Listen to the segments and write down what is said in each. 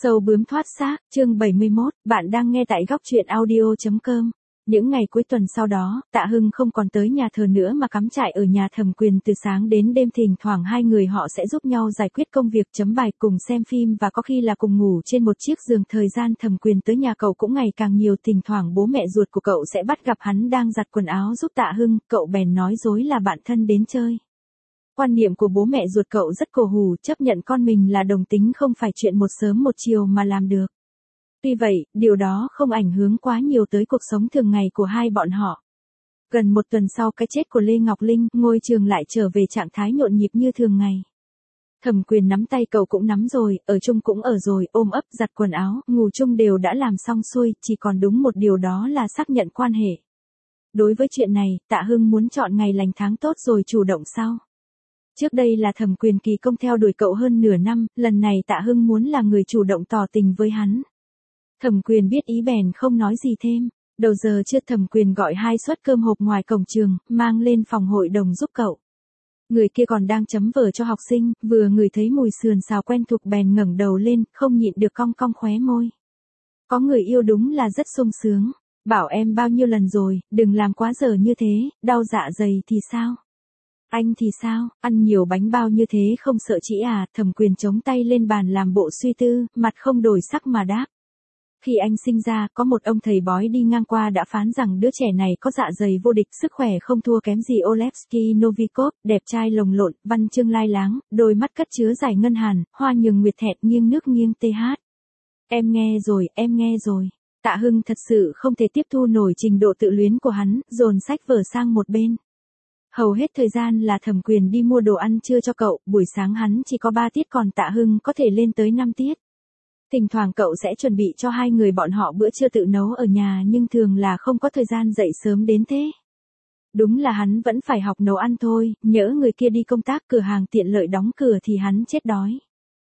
Sâu bướm thoát xác, chương 71, bạn đang nghe tại góc truyện audio.com. Những ngày cuối tuần sau đó, Tạ Hưng không còn tới nhà thờ nữa mà cắm trại ở nhà Thẩm Quyền từ sáng đến đêm, thỉnh thoảng hai người họ sẽ giúp nhau giải quyết công việc, chấm bài, cùng xem phim và có khi là cùng ngủ trên một chiếc giường. Thời gian Thẩm Quyền tới nhà cậu cũng ngày càng nhiều, thỉnh thoảng bố mẹ ruột của cậu sẽ bắt gặp hắn đang giặt quần áo giúp Tạ Hưng, cậu bèn nói dối là bạn thân đến chơi. Quan niệm của bố mẹ ruột cậu rất cổ hủ, chấp nhận con mình là đồng tính không phải chuyện một sớm một chiều mà làm được. Tuy vậy, điều đó không ảnh hưởng quá nhiều tới cuộc sống thường ngày của hai bọn họ. Gần một tuần sau cái chết của Lê Ngọc Linh, ngôi trường lại trở về trạng thái nhộn nhịp như thường ngày. Thẩm Quyền nắm tay cậu cũng nắm rồi, ở chung cũng ở rồi, ôm ấp, giặt quần áo, ngủ chung đều đã làm xong xuôi, chỉ còn đúng một điều, đó là xác nhận quan hệ. Đối với chuyện này, Tạ Hưng muốn chọn ngày lành tháng tốt rồi chủ động sau. Trước đây là Thẩm Quyền kỳ công theo đuổi cậu hơn nửa năm, lần này Tạ Hưng muốn là người chủ động tỏ tình với hắn. Thẩm Quyền biết ý bèn không nói gì thêm. Đầu giờ trưa Thẩm Quyền gọi 2 suất cơm hộp ngoài cổng trường, mang lên phòng hội đồng giúp cậu. Người kia còn đang chấm vở cho học sinh, vừa ngửi thấy mùi sườn xào quen thuộc bèn ngẩng đầu lên, không nhịn được cong cong khóe môi. Có người yêu đúng là rất sung sướng. Bảo em bao nhiêu lần rồi, đừng làm quá giờ như thế, đau dạ dày thì sao? Anh thì sao, ăn nhiều bánh bao như thế không sợ chỉ à? Thẩm Quyền chống tay lên bàn làm bộ suy tư, mặt không đổi sắc mà đáp. Khi anh sinh ra, có một ông thầy bói đi ngang qua đã phán rằng đứa trẻ này có dạ dày vô địch, sức khỏe không thua kém gì Olevsky Novikov, đẹp trai lồng lộn, văn chương lai láng, đôi mắt cất chứa giải ngân hàn, hoa nhường nguyệt thẹt, nghiêng nước nghiêng TH. Em nghe rồi, em nghe rồi. Tạ Hưng thật sự không thể tiếp thu nổi trình độ tự luyến của hắn, dồn sách vở sang một bên. Hầu hết thời gian là Thẩm Quyền đi mua đồ ăn trưa cho cậu, buổi sáng hắn chỉ có 3 tiết còn Tạ Hưng có thể lên tới 5 tiết. Thỉnh thoảng cậu sẽ chuẩn bị cho hai người bọn họ bữa trưa tự nấu ở nhà, nhưng thường là không có thời gian dậy sớm đến thế. Đúng là hắn vẫn phải học nấu ăn thôi, nhỡ người kia đi công tác, cửa hàng tiện lợi đóng cửa thì hắn chết đói.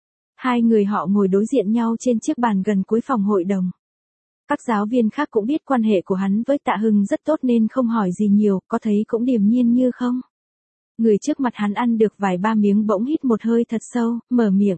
Hai người họ ngồi đối diện nhau trên chiếc bàn gần cuối phòng hội đồng. Các giáo viên khác cũng biết quan hệ của hắn với Tạ Hưng rất tốt nên không hỏi gì nhiều, có thấy cũng điềm nhiên như không. Người trước mặt hắn ăn được vài ba miếng bỗng hít một hơi thật sâu, mở miệng.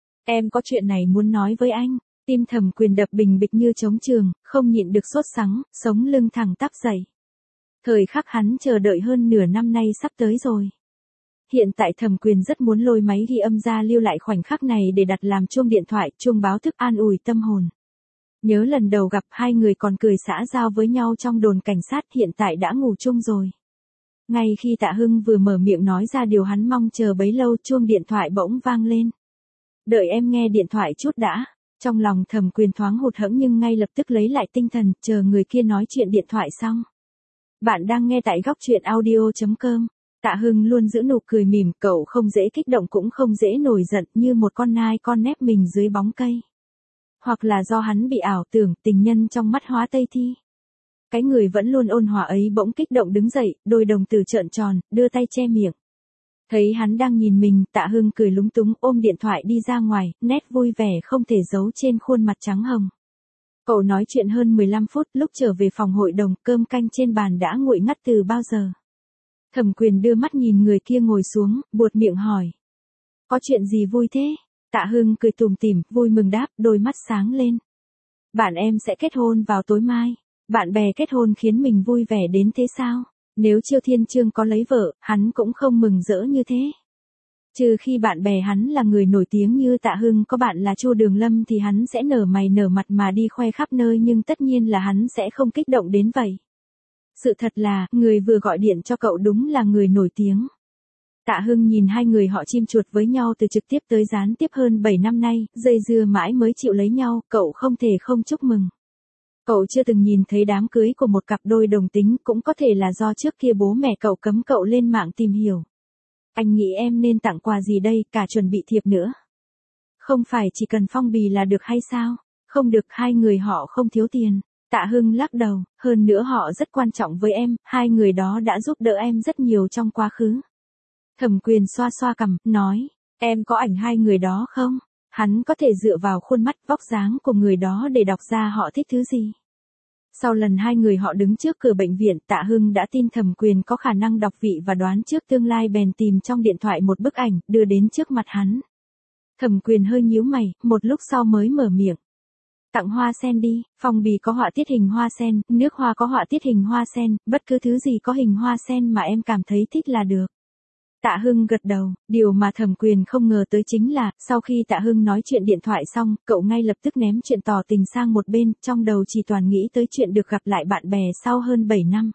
Em có chuyện này muốn nói với anh. Tim Thẩm Quyền đập bình bịch như trống trường, không nhịn được sốt sắng, sống lưng thẳng tắp dậy. Thời khắc hắn chờ đợi hơn nửa năm nay sắp tới rồi. Hiện tại Thẩm Quyền rất muốn lôi máy ghi âm ra lưu lại khoảnh khắc này để đặt làm chuông điện thoại, chuông báo thức an ủi tâm hồn. Nhớ lần đầu gặp hai người còn cười xã giao với nhau trong đồn cảnh sát, hiện tại đã ngủ chung rồi. Ngay khi Tạ Hưng vừa mở miệng nói ra điều hắn mong chờ bấy lâu, chuông điện thoại bỗng vang lên. Đợi em nghe điện thoại chút đã. Trong lòng Thẩm Quyền thoáng hụt hẫng nhưng ngay lập tức lấy lại tinh thần, chờ người kia nói chuyện điện thoại xong. Bạn đang nghe tại góc truyện audio.com. Tạ Hưng luôn giữ nụ cười mỉm, cậu không dễ kích động cũng không dễ nổi giận, như một con nai con nép mình dưới bóng cây. Hoặc là do hắn bị ảo tưởng tình nhân trong mắt hóa Tây Thi. Cái người vẫn luôn ôn hòa ấy bỗng kích động đứng dậy, đôi đồng tử trợn tròn, đưa tay che miệng. Thấy hắn đang nhìn mình, Tạ Hưng cười lúng túng ôm điện thoại đi ra ngoài, nét vui vẻ không thể giấu trên khuôn mặt trắng hồng. Cậu nói chuyện hơn 15 phút, lúc trở về phòng hội đồng, cơm canh trên bàn đã nguội ngắt từ bao giờ. Thẩm Quyền đưa mắt nhìn người kia ngồi xuống, buột miệng hỏi. Có chuyện gì vui thế? Tạ Hưng cười tủm tỉm, vui mừng đáp, đôi mắt sáng lên. Bạn em sẽ kết hôn vào tối mai. Bạn bè kết hôn khiến mình vui vẻ đến thế sao? Nếu Chiêu Thiên Chương có lấy vợ, hắn cũng không mừng rỡ như thế. Trừ khi bạn bè hắn là người nổi tiếng như Tạ Hưng, có bạn là Chu Đường Lâm thì hắn sẽ nở mày nở mặt mà đi khoe khắp nơi, nhưng tất nhiên là hắn sẽ không kích động đến vậy. Sự thật là, người vừa gọi điện cho cậu đúng là người nổi tiếng. Tạ Hưng nhìn hai người họ chim chuột với nhau từ trực tiếp tới gián tiếp hơn 7 năm nay, dây dưa mãi mới chịu lấy nhau, cậu không thể không chúc mừng. Cậu chưa từng nhìn thấy đám cưới của một cặp đôi đồng tính, cũng có thể là do trước kia bố mẹ cậu cấm cậu lên mạng tìm hiểu. Anh nghĩ em nên tặng quà gì đây, cả chuẩn bị thiệp nữa. Không phải chỉ cần phong bì là được hay sao? Không được, hai người họ không thiếu tiền. Tạ Hưng lắc đầu, hơn nữa họ rất quan trọng với em, hai người đó đã giúp đỡ em rất nhiều trong quá khứ. Thẩm Quyền xoa xoa cằm, nói, em có ảnh hai người đó không? Hắn có thể dựa vào khuôn mắt vóc dáng của người đó để đọc ra họ thích thứ gì. Sau lần hai người họ đứng trước cửa bệnh viện, Tạ Hưng đã tin Thẩm Quyền có khả năng đọc vị và đoán trước tương lai, bèn tìm trong điện thoại một bức ảnh, đưa đến trước mặt hắn. Thẩm Quyền hơi nhíu mày, một lúc sau mới mở miệng. Tặng hoa sen đi, phong bì có họa tiết hình hoa sen, nước hoa có họa tiết hình hoa sen, bất cứ thứ gì có hình hoa sen mà em cảm thấy thích là được. Tạ Hưng gật đầu, điều mà Thẩm Quyền không ngờ tới chính là, sau khi Tạ Hưng nói chuyện điện thoại xong, cậu ngay lập tức ném chuyện tỏ tình sang một bên, trong đầu chỉ toàn nghĩ tới chuyện được gặp lại bạn bè sau hơn 7 năm.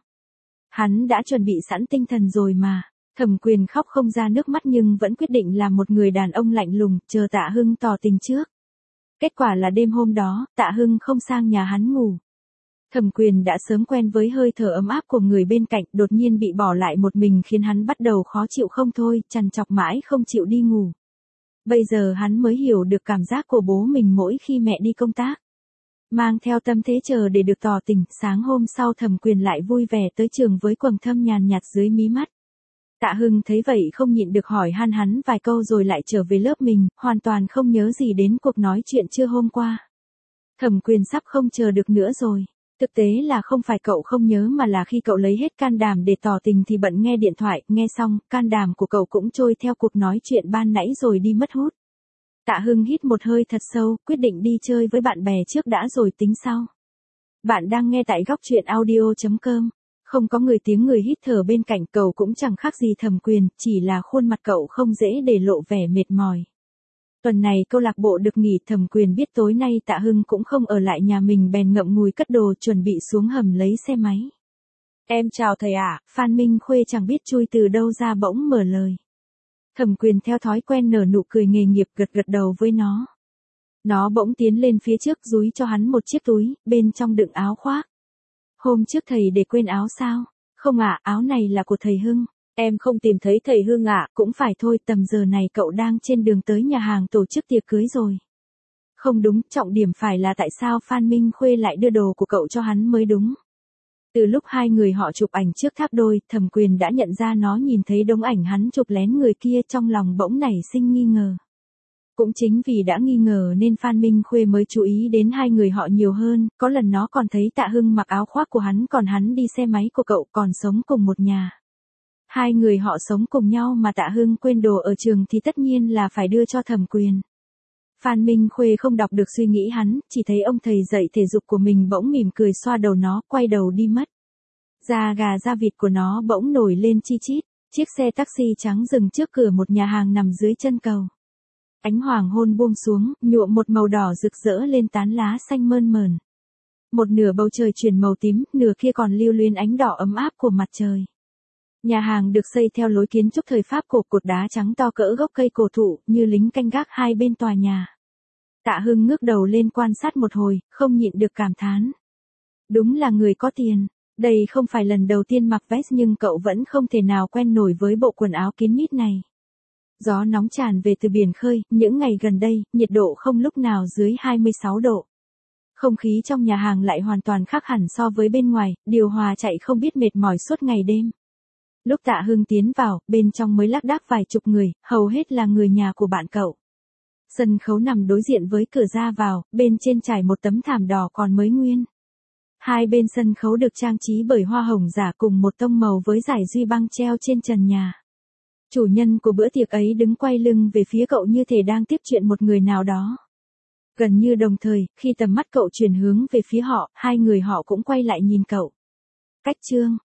Hắn đã chuẩn bị sẵn tinh thần rồi mà. Thẩm Quyền khóc không ra nước mắt nhưng vẫn quyết định làm một người đàn ông lạnh lùng, chờ Tạ Hưng tỏ tình trước. Kết quả là đêm hôm đó, Tạ Hưng không sang nhà hắn ngủ. Thẩm Quyền đã sớm quen với hơi thở ấm áp của người bên cạnh, đột nhiên bị bỏ lại một mình khiến hắn bắt đầu khó chịu không thôi, trằn trọc mãi không chịu đi ngủ. Bây giờ hắn mới hiểu được cảm giác của bố mình mỗi khi mẹ đi công tác. Mang theo tâm thế chờ để được tỏ tình, sáng hôm sau Thẩm Quyền lại vui vẻ tới trường với quầng thâm nhàn nhạt dưới mí mắt. Tạ Hưng thấy vậy không nhịn được hỏi han hắn vài câu rồi lại trở về lớp mình, hoàn toàn không nhớ gì đến cuộc nói chuyện trưa hôm qua. Thẩm Quyền sắp không chờ được nữa rồi. Thực tế là không phải cậu không nhớ mà là khi cậu lấy hết can đảm để tỏ tình thì bận nghe điện thoại, nghe xong, can đảm của cậu cũng trôi theo cuộc nói chuyện ban nãy rồi đi mất hút. Tạ Hưng hít một hơi thật sâu, quyết định đi chơi với bạn bè trước đã rồi tính sau. Bạn đang nghe tại góc truyện audio.com. Không có người tiếng người hít thở bên cạnh cậu cũng chẳng khác gì Thẩm Quyền, chỉ là khuôn mặt cậu không dễ để lộ vẻ mệt mỏi. Tuần này câu lạc bộ được nghỉ, Thẩm Quyền biết tối nay Tạ Hưng cũng không ở lại nhà mình bèn ngậm ngùi cất đồ chuẩn bị xuống hầm lấy xe máy. Em chào thầy ạ, Phan Minh Khuê chẳng biết chui từ đâu ra bỗng mở lời. Thẩm Quyền theo thói quen nở nụ cười nghề nghiệp gật gật đầu với nó. Nó bỗng tiến lên phía trước dúi cho hắn một chiếc túi, bên trong đựng áo khoác. Hôm trước thầy để quên áo sao? Không ạ, áo này là của thầy Hưng. Em không tìm thấy thầy Hưng ạ, cũng phải thôi, tầm giờ này cậu đang trên đường tới nhà hàng tổ chức tiệc cưới rồi. Không đúng, trọng điểm phải là tại sao Phan Minh Khuê lại đưa đồ của cậu cho hắn mới đúng. Từ lúc hai người họ chụp ảnh trước tháp đôi, Thẩm Quyền đã nhận ra nó nhìn thấy đống ảnh hắn chụp lén người kia, trong lòng bỗng nảy sinh nghi ngờ. Cũng chính vì đã nghi ngờ nên Phan Minh Khuê mới chú ý đến hai người họ nhiều hơn, có lần nó còn thấy Tạ Hưng mặc áo khoác của hắn còn hắn đi xe máy của cậu, còn sống cùng một nhà. Hai người họ sống cùng nhau mà Tạ Hưng quên đồ ở trường thì tất nhiên là phải đưa cho Thẩm Quyền. Phan Minh Khuê không đọc được suy nghĩ hắn, chỉ thấy ông thầy dạy thể dục của mình bỗng mỉm cười xoa đầu nó, quay đầu đi mất. Da gà da vịt của nó bỗng nổi lên chi chít, chiếc xe taxi trắng dừng trước cửa một nhà hàng nằm dưới chân cầu. Ánh hoàng hôn buông xuống, nhuộm một màu đỏ rực rỡ lên tán lá xanh mơn mởn. Một nửa bầu trời chuyển màu tím, nửa kia còn lưu luyến ánh đỏ ấm áp của mặt trời. Nhà hàng được xây theo lối kiến trúc thời Pháp cổ, cột đá trắng to cỡ gốc cây cổ thụ, như lính canh gác hai bên tòa nhà. Tạ Hưng ngước đầu lên quan sát một hồi, không nhịn được cảm thán. Đúng là người có tiền. Đây không phải lần đầu tiên mặc vest nhưng cậu vẫn không thể nào quen nổi với bộ quần áo kín mít này. Gió nóng tràn về từ biển khơi, những ngày gần đây, nhiệt độ không lúc nào dưới 26 độ. Không khí trong nhà hàng lại hoàn toàn khác hẳn so với bên ngoài, điều hòa chạy không biết mệt mỏi suốt ngày đêm. Lúc Tạ Hưng tiến vào, bên trong mới lác đác vài chục người, hầu hết là người nhà của bạn cậu. Sân khấu nằm đối diện với cửa ra vào, bên trên trải một tấm thảm đỏ còn mới nguyên. Hai bên sân khấu được trang trí bởi hoa hồng giả cùng một tông màu với dải duy băng treo trên trần nhà. Chủ nhân của bữa tiệc ấy đứng quay lưng về phía cậu như thể đang tiếp chuyện một người nào đó. Gần như đồng thời, khi tầm mắt cậu chuyển hướng về phía họ, hai người họ cũng quay lại nhìn cậu. Cách chương